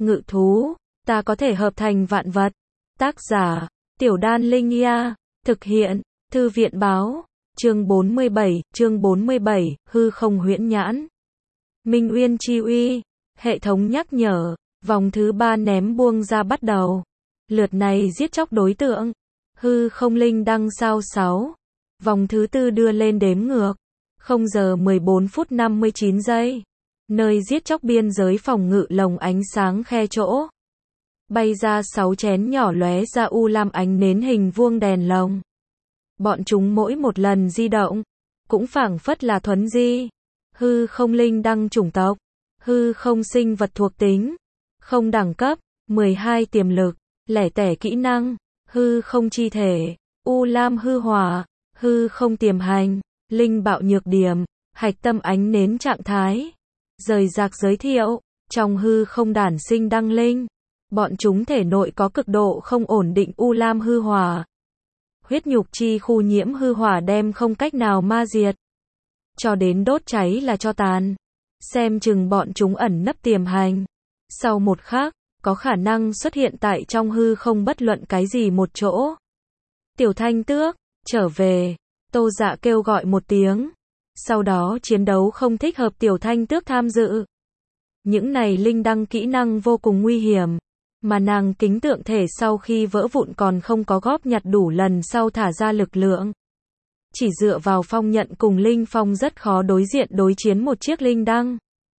ngự thú, ta có thể hợp thành vạn vật. Tác giả, Tiểu Đan Linh Nha, thực hiện, Thư viện báo, chương 47, hư không huyễn nhãn. Minh Uyên Chi Uy, hệ thống nhắc nhở, vòng thứ 3 ném buông ra bắt đầu. Lượt này giết chóc đối tượng, hư không linh đăng sao 6. Vòng thứ 4 đưa lên đếm ngược, 0 giờ 14 phút 59 giây. Nơi giết chóc biên giới phòng ngự lồng ánh sáng khe chỗ. Bay ra 6 chén nhỏ lóe ra u lam ánh nến hình vuông đèn lồng. Bọn chúng mỗi một lần di động, cũng phảng phất là thuấn di. Hư không linh đăng chủng tộc, hư không sinh vật thuộc tính, không đẳng cấp, 12 tiềm lực, lẻ tẻ kỹ năng, hư không chi thể, u lam hư hỏa, hư không tiềm hành, linh bạo nhược điểm, hạch tâm ánh nến trạng thái. Rời rạc giới thiệu, trong hư không đản sinh đăng linh, bọn chúng thể nội có cực độ không ổn định u lam hư hỏa. Huyết nhục chi khu nhiễm hư hỏa đem không cách nào ma diệt. Cho đến đốt cháy là cho tàn. Xem chừng bọn chúng ẩn nấp tiềm hành. Sau một khắc, có khả năng xuất hiện tại trong hư không bất luận cái gì một chỗ. Tiểu Thanh Tước, trở về. Tô Dạ kêu gọi một tiếng. Sau đó chiến đấu không thích hợp Tiểu Thanh Tước tham dự. Những này linh đăng kỹ năng vô cùng nguy hiểm. Mà nàng kính tượng thể sau khi vỡ vụn còn không có góp nhặt đủ lần sau thả ra lực lượng. Chỉ dựa vào phong nhận cùng linh phong rất khó đối diện đối chiến một chiếc linh đăng.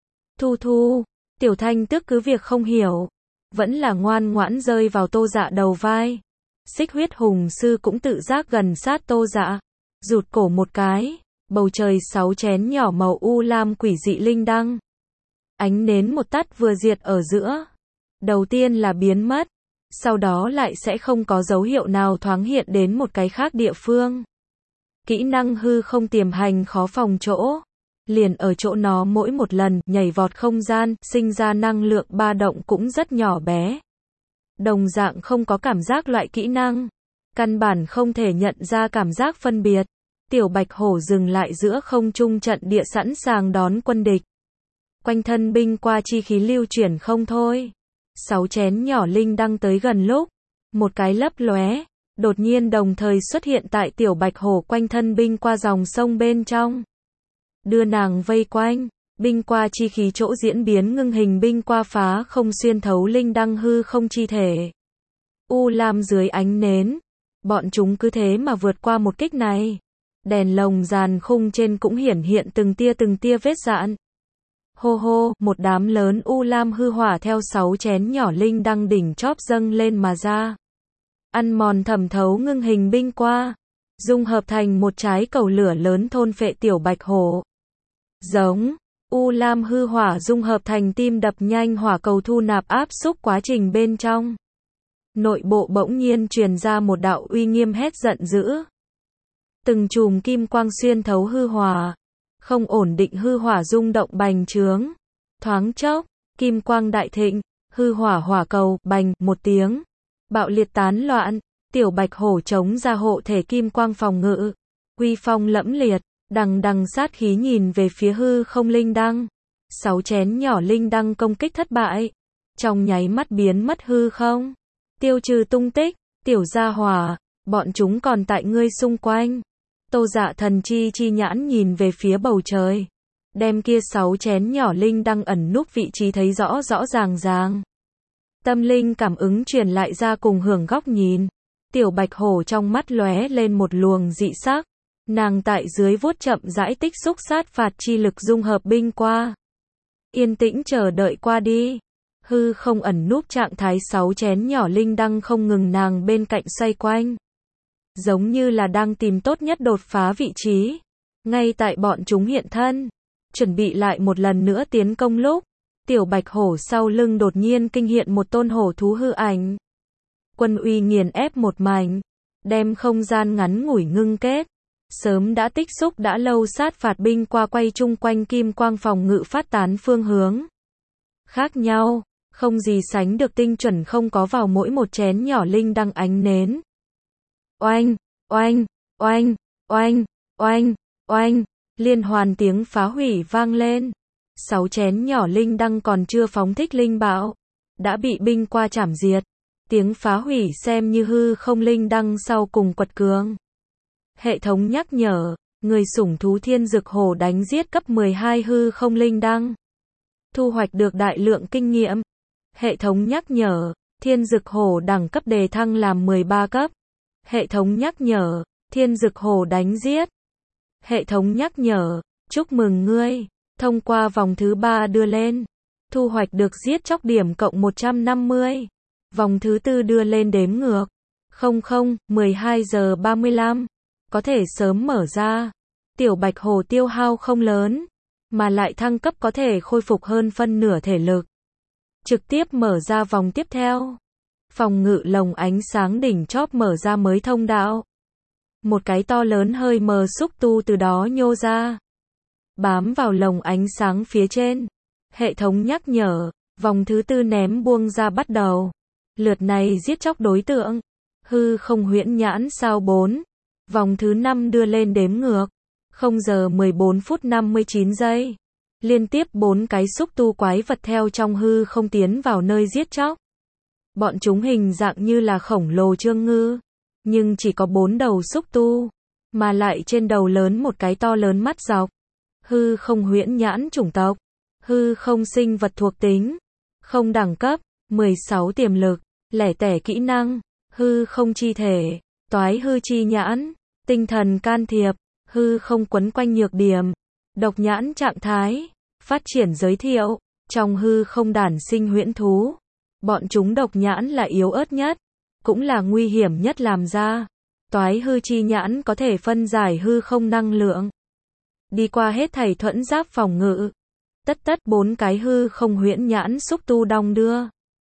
Thu, Tiểu Thanh Tước cứ việc không hiểu. Vẫn là ngoan ngoãn rơi vào Tô Dạ đầu vai. Xích huyết hùng sư cũng tự giác gần sát Tô Dạ. Rụt cổ một cái. Bầu trời 6 chén nhỏ màu u lam quỷ dị linh đăng. Ánh nến một tắt vừa diệt ở giữa. Đầu tiên là biến mất. Sau đó lại sẽ không có dấu hiệu nào thoáng hiện đến một cái khác địa phương. Kỹ năng hư không tiềm hành khó phòng chỗ. Liền ở chỗ nó mỗi một lần nhảy vọt không gian, sinh ra năng lượng ba động cũng rất nhỏ bé. Đồng dạng không có cảm giác loại kỹ năng. Căn bản không thể nhận ra cảm giác phân biệt. Tiểu Bạch Hổ dừng lại giữa không trung trận địa sẵn sàng đón quân địch. Quanh thân binh qua chi khí lưu chuyển không thôi. 6 chén nhỏ linh đăng tới gần lúc. Một cái lấp lóe. Đột nhiên đồng thời xuất hiện tại Tiểu Bạch Hổ quanh thân binh qua dòng sông bên trong. Đưa nàng vây quanh. Binh qua chi khí chỗ diễn biến ngưng hình binh qua phá không xuyên thấu linh đăng hư không chi thể. U lam dưới ánh nến. Bọn chúng cứ thế mà vượt qua một kích này. Đèn lồng dàn khung trên cũng hiển hiện từng tia vết dạn. Hô, một đám lớn u lam hư hỏa theo 6 chén nhỏ linh đăng đỉnh chóp dâng lên mà ra. Ăn mòn thẩm thấu ngưng hình binh qua. Dung hợp thành một trái cầu lửa lớn thôn phệ Tiểu Bạch Hổ. Giống, u lam hư hỏa dung hợp thành tim đập nhanh hỏa cầu thu nạp áp xúc quá trình bên trong. Nội bộ bỗng nhiên truyền ra một đạo uy nghiêm hét giận dữ. Từng chùm kim quang xuyên thấu hư hỏa. Không ổn định hư hỏa rung động bành trướng. Thoáng chốc, kim quang đại thịnh, hư hỏa hỏa cầu, bành, một tiếng. Bạo liệt tán loạn, Tiểu Bạch Hổ chống ra hộ thể kim quang phòng ngự. Uy phong lẫm liệt, đằng sát khí nhìn về phía hư không linh đăng. 6 chén nhỏ linh đăng công kích thất bại. Trong nháy mắt biến mất hư không. Tiêu trừ tung tích, Tiểu gia hỏa, bọn chúng còn tại ngươi xung quanh. Tô Dạ thần chi nhãn nhìn về phía bầu trời. Đem kia 6 chén nhỏ linh đăng ẩn núp vị trí thấy rõ ràng. Tâm linh cảm ứng truyền lại ra cùng hưởng góc nhìn. Tiểu Bạch Hổ trong mắt lóe lên một luồng dị sắc. Nàng tại dưới vuốt chậm rãi tích xúc sát phạt chi lực dung hợp binh qua. Yên tĩnh chờ đợi qua đi. Hư không ẩn núp trạng thái 6 chén nhỏ linh đăng không ngừng nàng bên cạnh xoay quanh. Giống như là đang tìm tốt nhất đột phá vị trí. Ngay tại bọn chúng hiện thân. Chuẩn bị lại một lần nữa tiến công lúc. Tiểu Bạch Hổ sau lưng đột nhiên kinh hiện một tôn hổ thú hư ảnh. Quân uy nghiền ép một mảnh. Đem không gian ngắn ngủi ngưng kết. Sớm đã tích xúc đã lâu sát phạt binh qua quay chung quanh kim quang phòng ngự phát tán phương hướng. Khác nhau, không gì sánh được tinh chuẩn không có vào mỗi một chén nhỏ linh đăng ánh nến. Oanh, liên hoàn tiếng phá hủy vang lên. 6 chén nhỏ linh đăng còn chưa phóng thích linh bạo. đã bị binh qua chảm diệt. Tiếng phá hủy xem như hư không linh đăng sau cùng quật cường. Hệ thống nhắc nhở, người sủng thú thiên dực hổ đánh giết cấp 12 hư không linh đăng. Thu hoạch được đại lượng kinh nghiệm. Hệ thống nhắc nhở, thiên dực hổ đẳng cấp đề thăng làm 13 cấp. Hệ thống nhắc nhở, thiên dực hổ đánh giết. Hệ thống nhắc nhở, chúc mừng ngươi, thông qua vòng thứ 3 đưa lên. Thu hoạch được giết chóc điểm cộng 150. Vòng thứ 4 đưa lên đếm ngược. 12 giờ 35. Có thể sớm mở ra. Tiểu bạch hổ tiêu hao không lớn, mà lại thăng cấp có thể khôi phục hơn phân nửa thể lực. Trực tiếp mở ra vòng tiếp theo. Phòng ngự lồng ánh sáng đỉnh chóp mở ra mới thông đạo. Một cái to lớn hơi mờ xúc tu từ đó nhô ra. Bám vào lồng ánh sáng phía trên. Hệ thống nhắc nhở, vòng thứ 4 ném buông ra bắt đầu. Lượt này giết chóc đối tượng. Hư không huyễn nhãn sao 4. Vòng thứ 5 đưa lên đếm ngược. 0 giờ 14 phút 59 giây. Liên tiếp 4 cái xúc tu quái vật theo trong hư không tiến vào nơi giết chóc. Bọn chúng hình dạng như là khổng lồ trương ngư, nhưng chỉ có 4 đầu xúc tu, mà lại trên đầu lớn một cái to lớn mắt dọc. Hư không huyễn nhãn chủng tộc. Hư không sinh vật thuộc tính. Không đẳng cấp. 16 tiềm lực. Lẻ tẻ kỹ năng. Hư không chi thể. Toái hư chi nhãn. Tinh thần can thiệp. Hư không quấn quanh nhược điểm. Độc nhãn trạng thái. Phát triển giới thiệu. Trong hư không đản sinh huyễn thú. Bọn chúng độc nhãn là yếu ớt nhất, cũng là nguy hiểm nhất làm ra. Toái hư chi nhãn có thể phân giải hư không năng lượng. Đi qua hết thảy thuẫn giáp phòng ngự. Tất 4 cái hư không huyễn nhãn xúc tu đong đưa.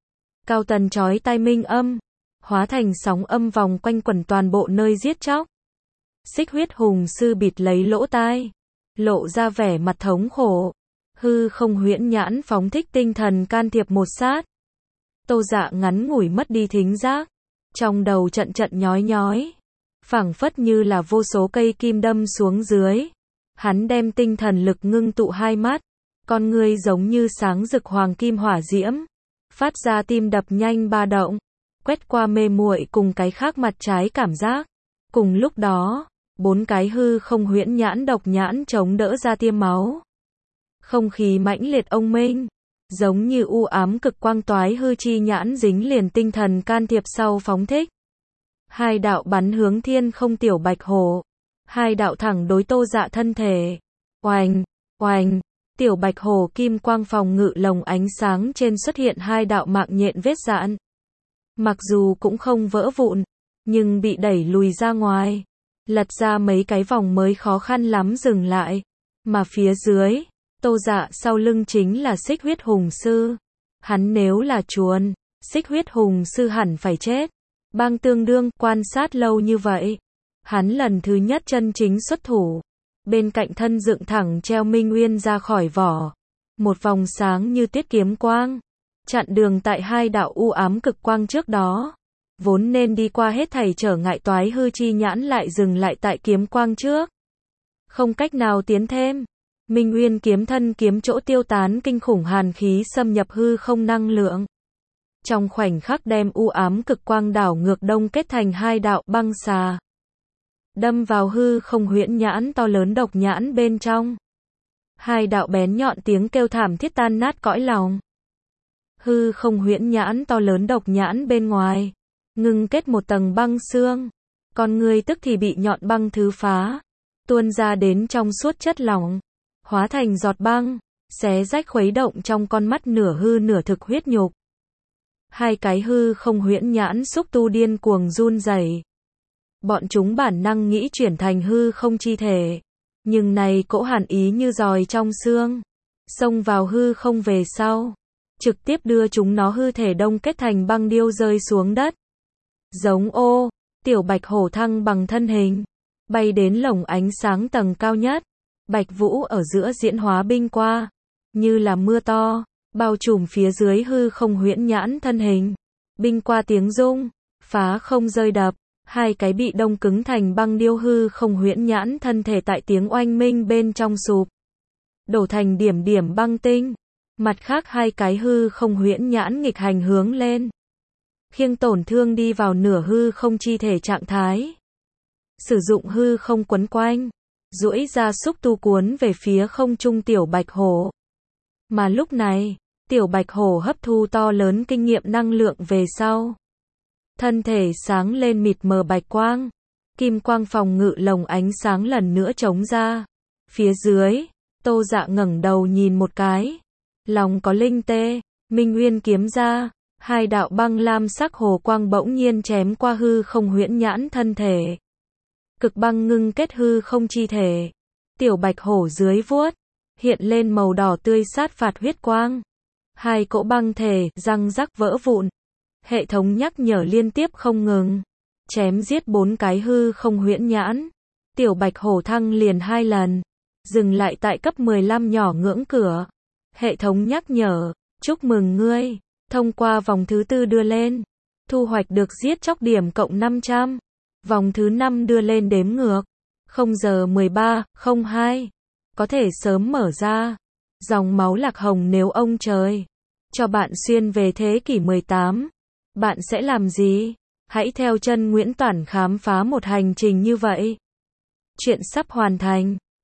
Cao tần chói tai minh âm. Hóa thành sóng âm vòng quanh quẩn toàn bộ nơi giết chóc. Xích huyết hùng sư bịt lấy lỗ tai. Lộ ra vẻ mặt thống khổ. Hư không huyễn nhãn phóng thích tinh thần can thiệp một sát. Tô Dạ ngắn ngủi mất đi thính giác. Trong đầu trận nhói nhói. Phảng phất như là vô số cây kim đâm xuống dưới. Hắn đem tinh thần lực ngưng tụ hai mắt. Con ngươi giống như sáng rực hoàng kim hỏa diễm. Phát ra tim đập nhanh ba động. Quét qua mê muội cùng cái khác mặt trái cảm giác. Cùng lúc đó, 4 cái hư không huyễn nhãn độc nhãn chống đỡ ra tiêm máu. Không khí mãnh liệt ông minh. Giống như u ám cực quang toái hư chi nhãn dính liền tinh thần can thiệp sau phóng thích. 2 đạo bắn hướng thiên không tiểu bạch hổ. 2 đạo thẳng đối Tô Dạ thân thể. Oành, oành. Tiểu bạch hổ kim quang phòng ngự lồng ánh sáng trên xuất hiện 2 đạo mạng nhện vết dạn. Mặc dù cũng không vỡ vụn, nhưng bị đẩy lùi ra ngoài. Lật ra mấy cái vòng mới khó khăn lắm dừng lại. Mà phía dưới, Tô Dạ sau lưng chính là xích huyết hùng sư. Hắn nếu là chuồn, xích huyết hùng sư hẳn phải chết. Bang tương đương quan sát lâu như vậy. Hắn lần thứ nhất chân chính xuất thủ. Bên cạnh thân dựng thẳng treo Minh Uyên ra khỏi vỏ. Một vòng sáng như tiết kiếm quang. Chặn đường tại 2 đạo u ám cực quang trước đó. Vốn nên đi qua hết thảy trở ngại toái hư chi nhãn lại dừng lại tại kiếm quang trước. Không cách nào tiến thêm. Minh Uyên kiếm thân kiếm chỗ tiêu tán kinh khủng hàn khí xâm nhập hư không năng lượng. Trong khoảnh khắc đem u ám cực quang đảo ngược đông kết thành 2 đạo băng xà. Đâm vào hư không huyễn nhãn to lớn độc nhãn bên trong. 2 đạo bén nhọn tiếng kêu thảm thiết tan nát cõi lòng. Hư không huyễn nhãn to lớn độc nhãn bên ngoài. Ngưng kết một tầng băng xương. Con người tức thì bị nhọn băng thứ phá. Tuôn ra đến trong suốt chất lỏng. Hóa thành giọt băng. Xé rách khuấy động trong con mắt nửa hư nửa thực huyết nhục. 2 cái hư không huyễn nhãn xúc tu điên cuồng run rẩy. Bọn chúng bản năng nghĩ chuyển thành hư không chi thể. Nhưng này cỗ hàn ý như giòi trong xương. Xông vào hư không về sau. Trực tiếp đưa chúng nó hư thể đông kết thành băng điêu rơi xuống đất. Giống ô, tiểu bạch hổ thăng bằng thân hình. Bay đến lồng ánh sáng tầng cao nhất. Bạch vũ ở giữa diễn hóa binh qua. Như là mưa to, bao trùm phía dưới hư không huyễn nhãn thân hình. Binh qua tiếng rung, phá không rơi đập. 2 cái bị đông cứng thành băng điêu hư không huyễn nhãn thân thể tại tiếng oanh minh bên trong sụp. Đổ thành điểm điểm băng tinh. Mặt khác hai cái hư không huyễn nhãn nghịch hành hướng lên. Khiêng tổn thương đi vào nửa hư không chi thể trạng thái. Sử dụng hư không quấn quanh. Duỗi ra xúc tu cuốn về phía không trung tiểu bạch hổ. Mà lúc này, tiểu bạch hổ hấp thu to lớn kinh nghiệm năng lượng về sau. Thân thể sáng lên mịt mờ bạch quang. Kim quang phòng ngự lồng ánh sáng lần nữa trống ra. Phía dưới, Tô Dạ ngẩng đầu nhìn một cái. Lòng có linh tê, Minh Nguyên kiếm ra. Hai đạo băng lam sắc hồ quang bỗng nhiên chém qua hư không huyễn nhãn thân thể. Cực băng ngưng kết hư không chi thể. Tiểu bạch hổ dưới vuốt, hiện lên màu đỏ tươi sát phạt huyết quang. Hai cỗ băng thể, răng rắc vỡ vụn. Hệ thống nhắc nhở liên tiếp không ngừng. Chém giết 4 cái hư không huyễn nhãn. Tiểu bạch hổ thăng liền 2 lần. Dừng lại tại cấp 15 nhỏ ngưỡng cửa. Hệ thống nhắc nhở, chúc mừng ngươi. Thông qua vòng thứ 4 đưa lên. Thu hoạch được giết chóc điểm cộng 500. Vòng thứ 5 đưa lên đếm ngược. 0 giờ 13:02. Có thể sớm mở ra. Dòng máu lạc hồng nếu ông trời cho bạn xuyên về thế kỷ 18. Bạn sẽ làm gì? Hãy theo chân Nguyễn Toản khám phá một hành trình như vậy. Chuyện sắp hoàn thành.